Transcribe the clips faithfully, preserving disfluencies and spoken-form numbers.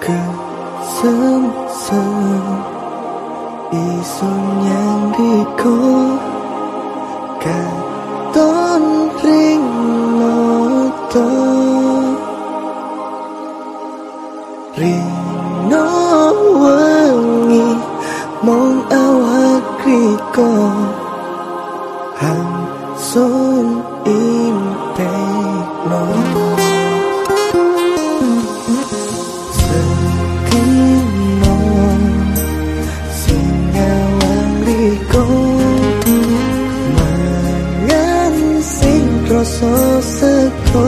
Kesem-sem iso nyandiko katon ring noto rino wengi mong awak riko hansun impekno sekino singawang riko mangan sing rasa seko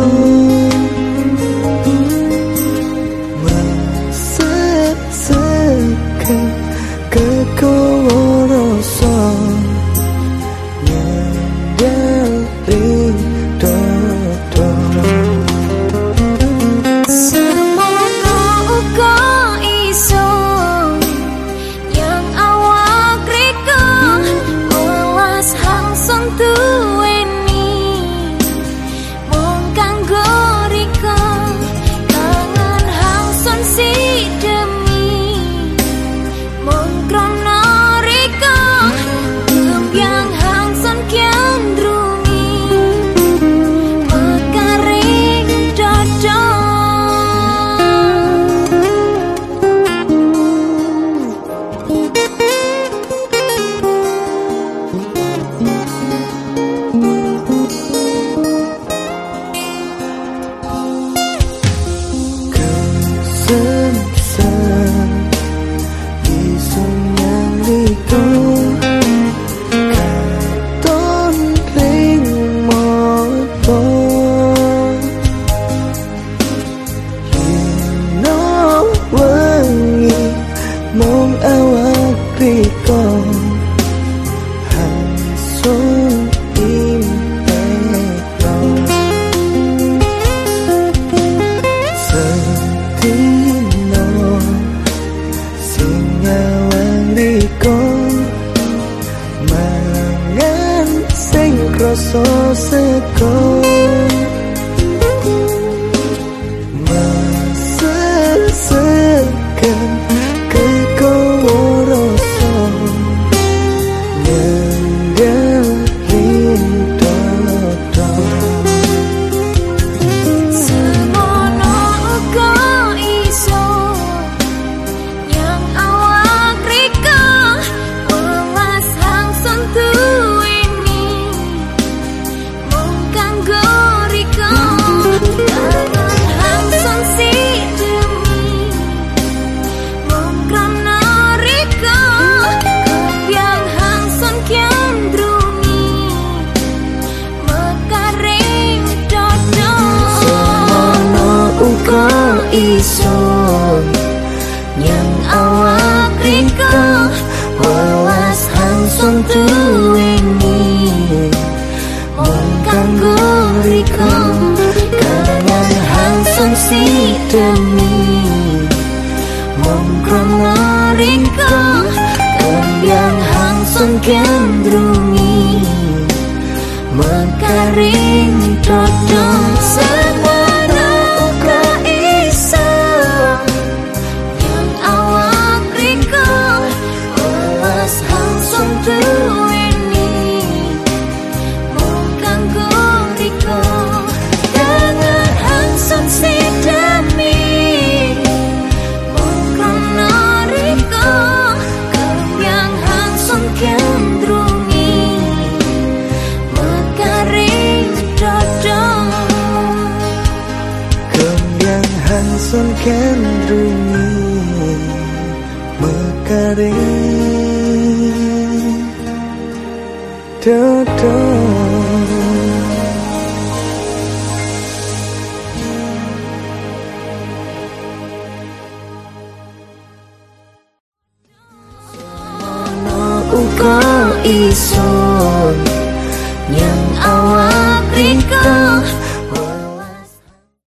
masek-seken kekowo rasa nyendel ring dodo semoga uga iso yang awak riko welas langsung duweni mung kanggo riko kangen langsung si demi mung krono riko gembyang langsung kendrungi mekaring dodo Kesem-sem iso nyandiko katon ring moto rino wengi mong awak riko hansun impekno setino singawang riko mangan sing rasa seko masek-seken kekowo rasa nyendel ring dodo semono uga iso yang awak riko welas langsung duweni mung kanggo riko kangen langsung si demi mung krono riko gembyang langsung kendrungi mekaring dodo semono uga iso yang awak riko welas langsung duweni mung kanggo riko kangen langsung si demi mung krono riko gembyang langsung kendrungi mekaring dodo semono uga iso yang awak riko welas langsung duweni mung kanggo riko kangen langsung si demi mung krono riko gembyang langsung kendrungi mekaring dodo gembyang hansun kendrungi mekaring dodo uga iso